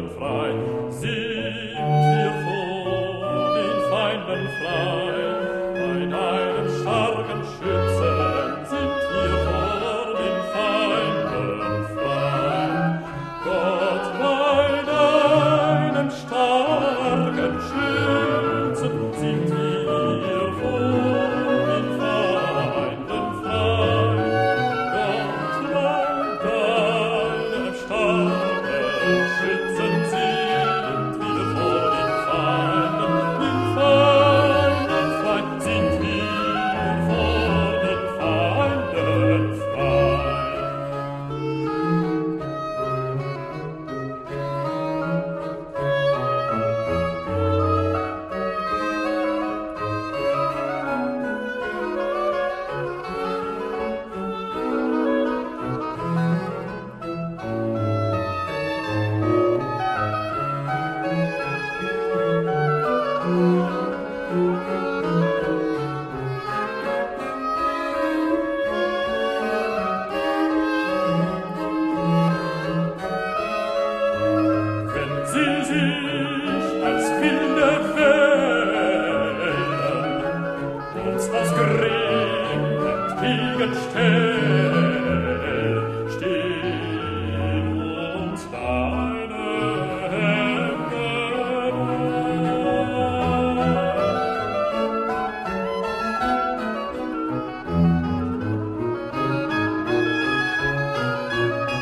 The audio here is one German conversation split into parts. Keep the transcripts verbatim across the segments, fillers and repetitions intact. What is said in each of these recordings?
frei, sind wir vor den Feinden frei. Bei deinem starken Schützen sind wir vor den Feinden frei. Gott, bei deinem starken Schützen sind wir vor den Feinden frei. Gott, bei deinem starken Schützen sind wir vor den Feinden, den Feinden frei, sind wir vor den Feinden frei. Wenn sie sich als wilde Wellen uns aus Grimm entgegenstellen, stehen uns deine Hände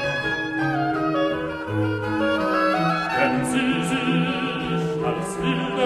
Wenn sie sich als wilde